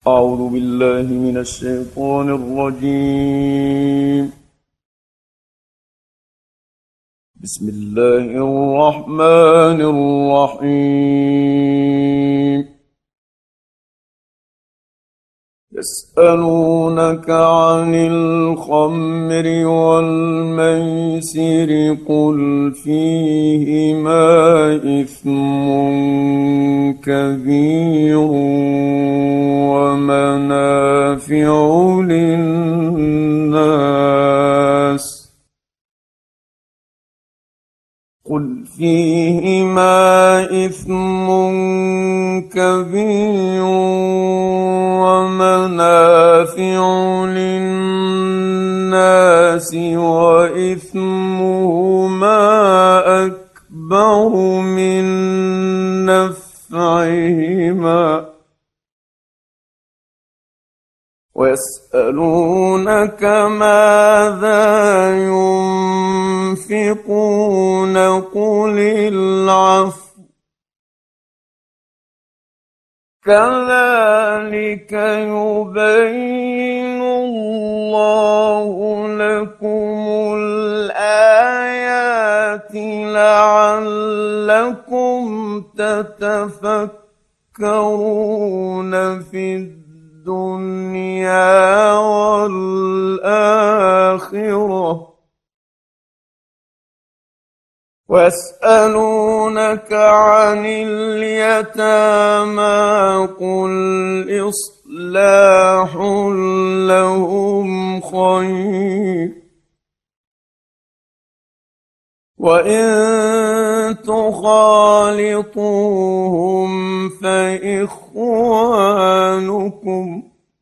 أعوذ بالله من الشيطان الرجيم. بسم الله الرحمن الرحيم. يسألونك عن الخمر والميسر قل فيهما إثم كبير ومنافع للناس وإثمهما أكبر من نفعهما ويسألونك ماذا ينفقون قل العفو كذلك يبين الله لكم الآيات لعلكم تتفكرون في الدنيا والآخرة ويسألونك عن اليتامى قل إصلاح لهم خير وإن تخالطوهم فإخوانكم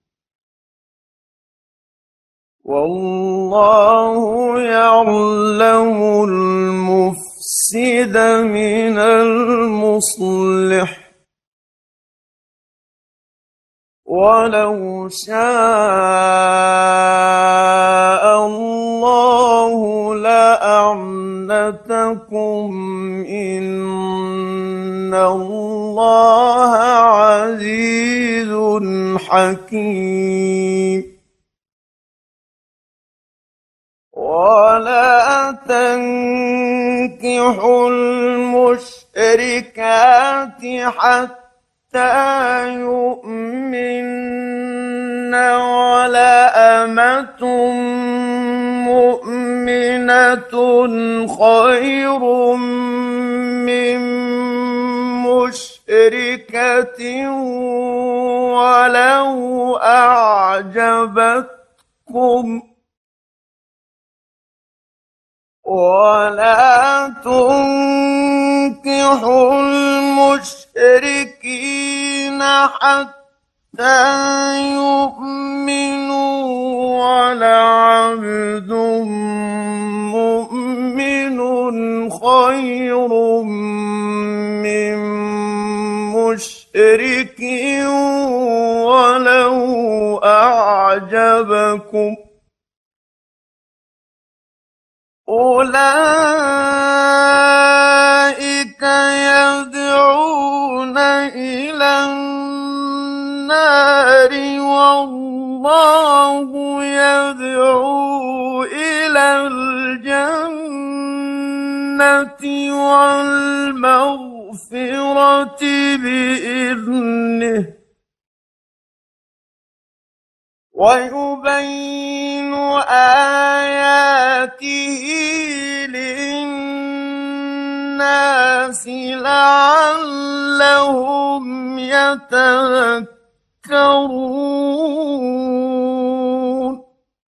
والله يعلم المفسد من المصلح ولو شاء الله لأعنتكم إن الله عزيز حكيم ولا تنكحوا المشركات حتى يؤمن ولا أمة مؤمنة خير من مشركة ولو أعجبتكم ولا تنكحوا المشركين حتى يؤمنوا ولعبد مؤمن خير من مشرك ولو أعجبكم أولئك يدعون إلى النار والله يدعو إلى الجنة والمغفرة بإذنه ويبين آياته للناس لعلهم يتذكرون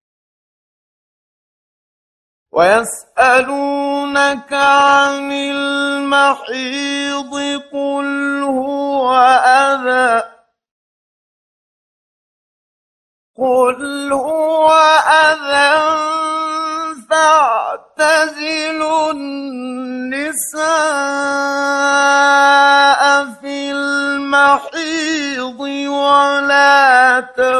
ويسألونك عن المحيض قل هو أذى فاعتزلوا النساء في المحيض ولا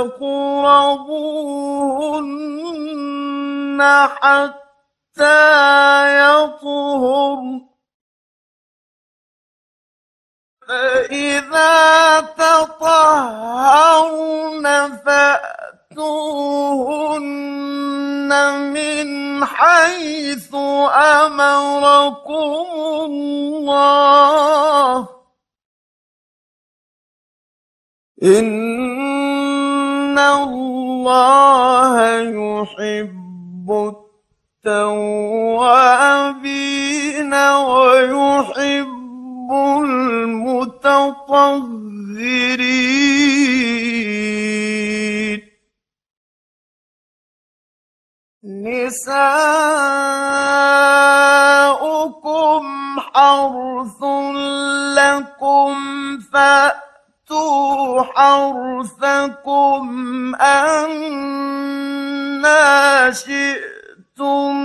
تقربوهن حتى يطهرن فإذا تطهرن فأتوهن من حيث أمركم الله إن الله يحب التوابين ويحب المتطهرين نساؤكم حرث لكم فأتوا حرثكم أنى شئتم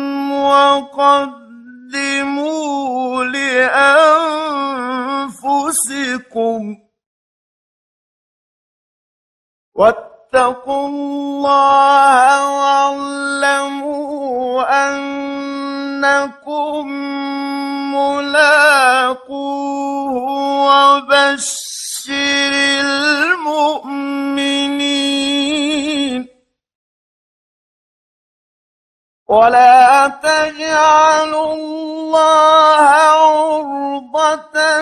وقدموا لأنفسكم واتقوا الله واعلموا أنكم ملاقوه وبشر المؤمنين ولا تجعلوا الله عرضة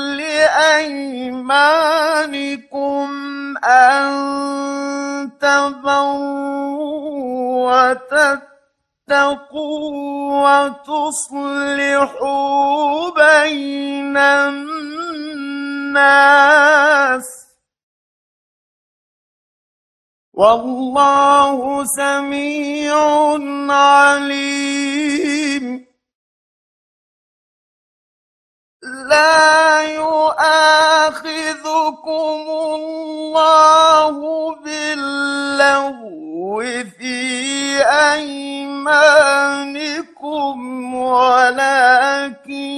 لأيمانكم أن تبروا وتتقوا وتصلحوا بين الناس والله سميع عليم لا يؤاخذكم الله باللغو في أيمانكم ولكن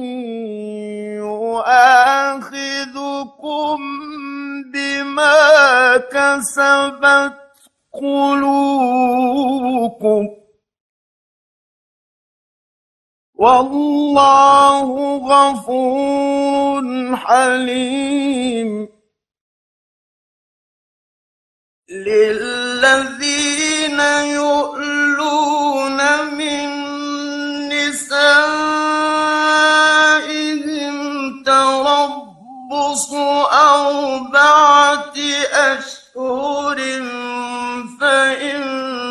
يؤاخذكم بما كسبت قلوبكم والله غفور حليم للذين يؤلون من نسائهم تربص 4 أشهر فإن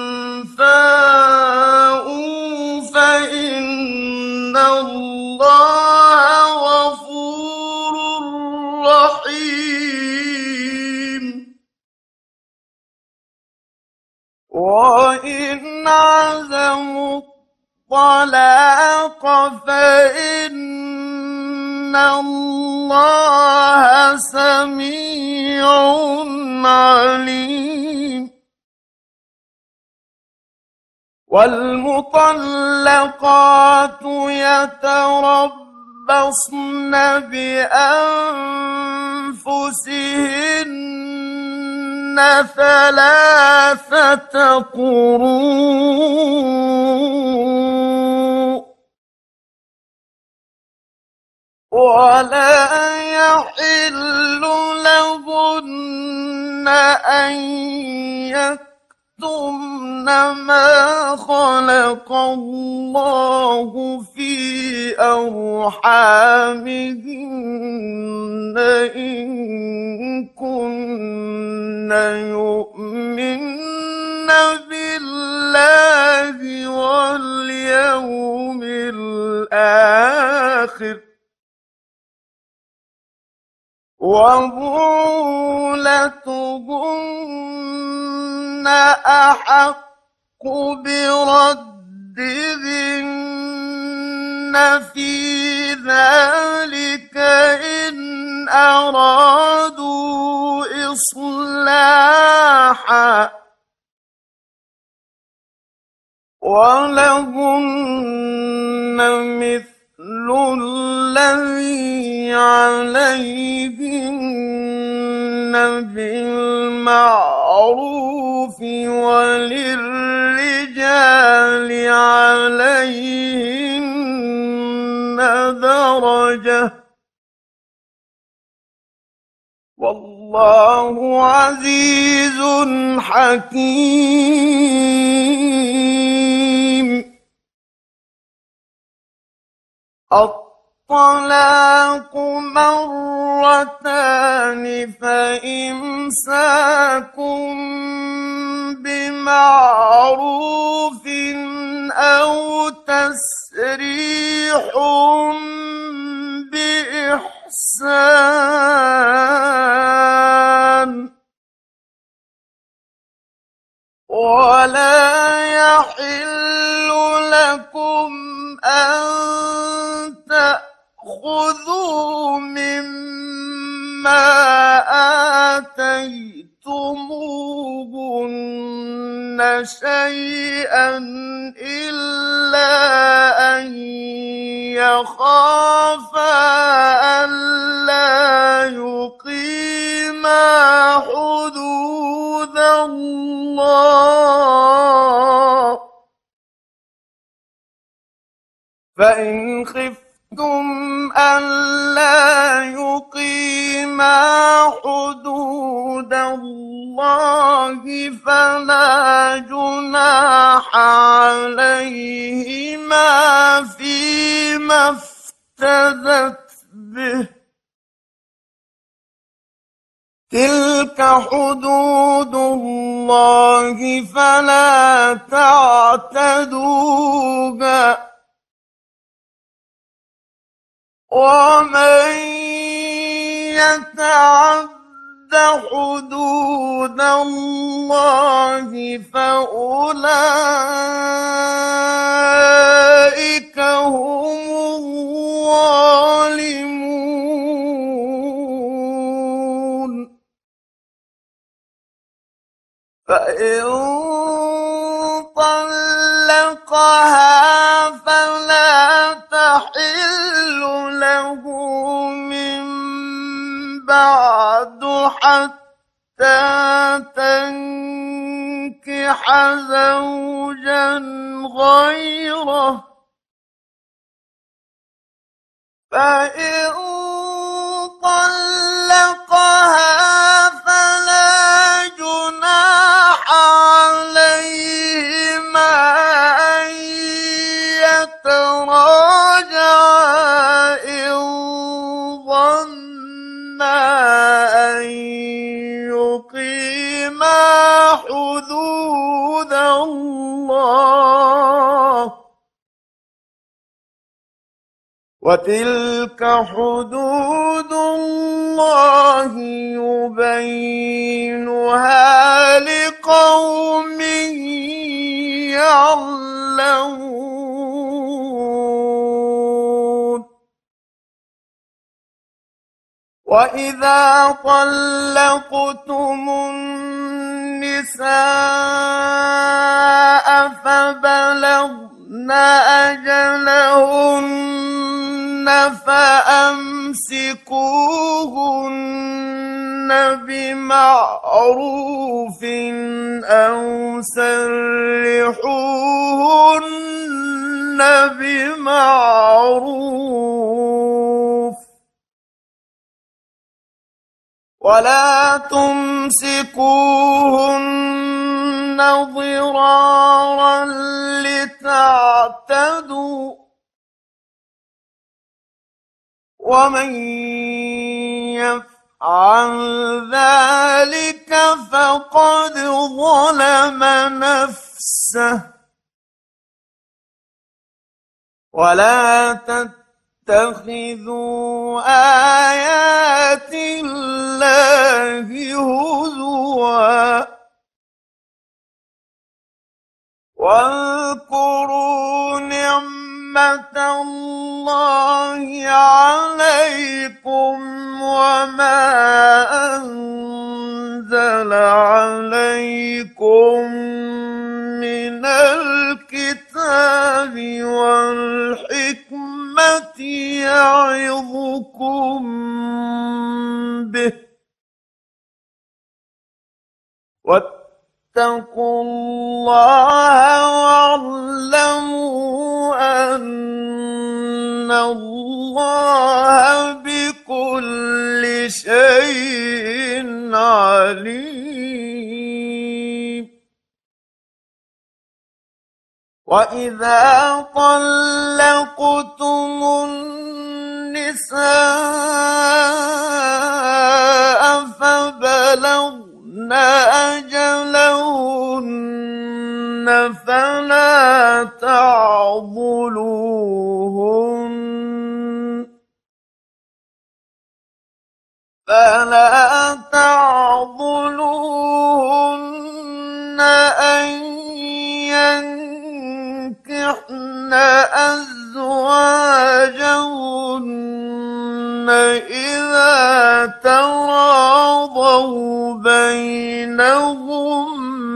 فاءوا فإن الله غفور رحيم وإن عزموا الطلاق فإن الله سميع عليم والمطلقات يتربصن بأنفسهن 3 قروء ولا يحل لهن أن يكتمن ما خلق الله في أرحامهن إن كن يؤمن بالله واليوم الآخر وبعولتهن أحق بردهن في ذلك إن أرادوا إصلاحا ولهن مثل الذي عليهن بالمعروف وللرجال عليهن درجة والله عزيز حكيم. الطلاق مرتان فإمساك بمعروف أو تسريح بإحسان. ولا يحل لكم أن تأخذوا مما آتيتموهن شيئا إلا أن يخافا ألا يقيما حدود الله. فإن خفتم ألا يقيما حدود الله فلا جناح عليهما فيما افتدت به. تلك حدود الله فلا تعتدوها. ومن يتعد حدود الله فأولئك هم الظالمون. فإن طلقها فلا تحل له من بعد حتى تنكح زوجا غيره. فإن طلقها فلا جناح عليهما أن يتراجعا إن ظنا أن يقيما حدود الله. وتلك حدود الله يبينها لقوم يعلمون. وإذا طلقتم النساء فبلغن أجلهن فأمسكوهن بمعروف أو سرحوهن بمعروف. ولا تمسكوهن ضرارا لتعتدوا. ومن يفعل ذلك فقد ظلم نفسه. ولا تتخذوا آيات الله هزوا. واذكروا نعمة الله عليكم وما أنزل عليكم من الكتاب والحكمة يعظكم به. واتقوا الله واعلموا أن الله بكل شيء عليم. وإذا طلقتم النساء فبلغن أجلهن فلا تعضلوهن أن ينكحن أزواجهن إذا تراضوا بينهم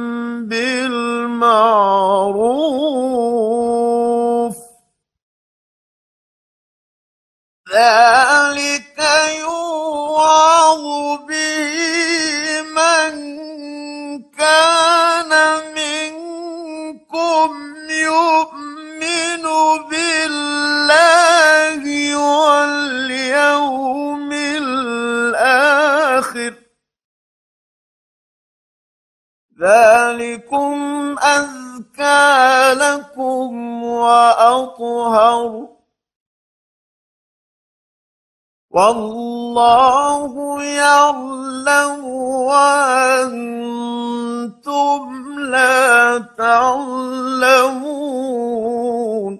بالمعروف. ذلك يوعظ به من كان منكم يؤمن بالله واليوم الآخر. ذلكم أزكى لكم وأطهر والله يعلم وأنتم لا تعلمون.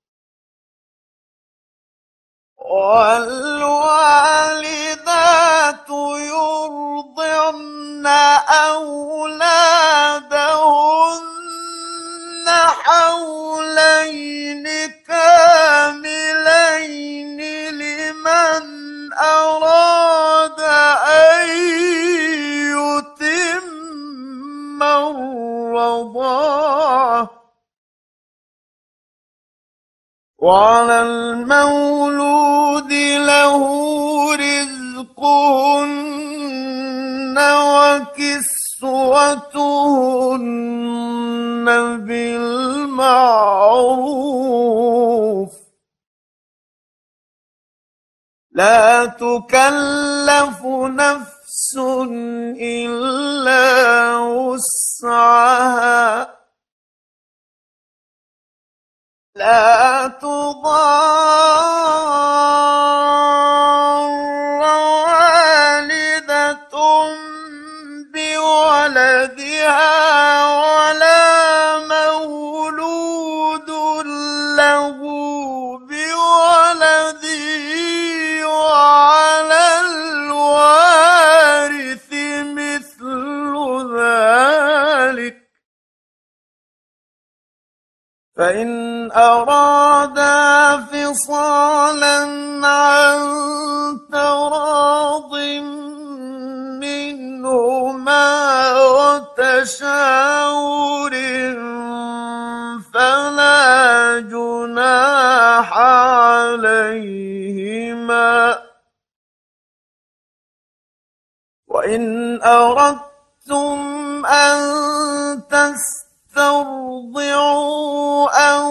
والوالدات يرضعن أولادهن حولين كاملين لمن أراد أن يتم الرضاعة. وعلى المولود له رزقهن وكسوتهن بالمعروف. لا تكلف نفس إلا وسعها. لا تضار والدة بولدها ولا مولود له بولده. وعلى الوارث مثل ذلك. فإن أرادا فصالا عن تراض منهما وتشاور فلا جناح عليهما. وإن أردتم أن تسترضعوا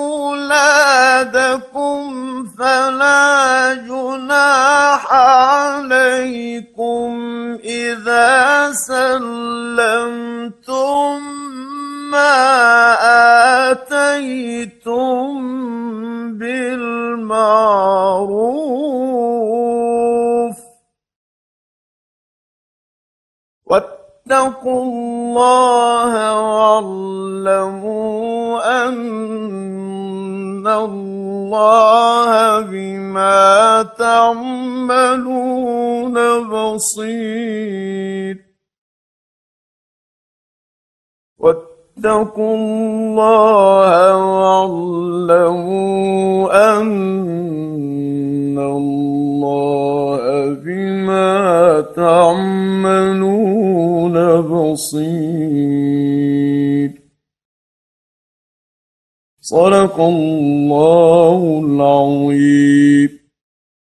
أولادكم فلا جناح عليكم إذا سلمتم ما آتيتم بالمعروف. واتقوا الله واعلموا أن الله بما تعملون بصير. واتقوا الله واعلموا أن الله بما تعملون بصير. صدق الله العظيم.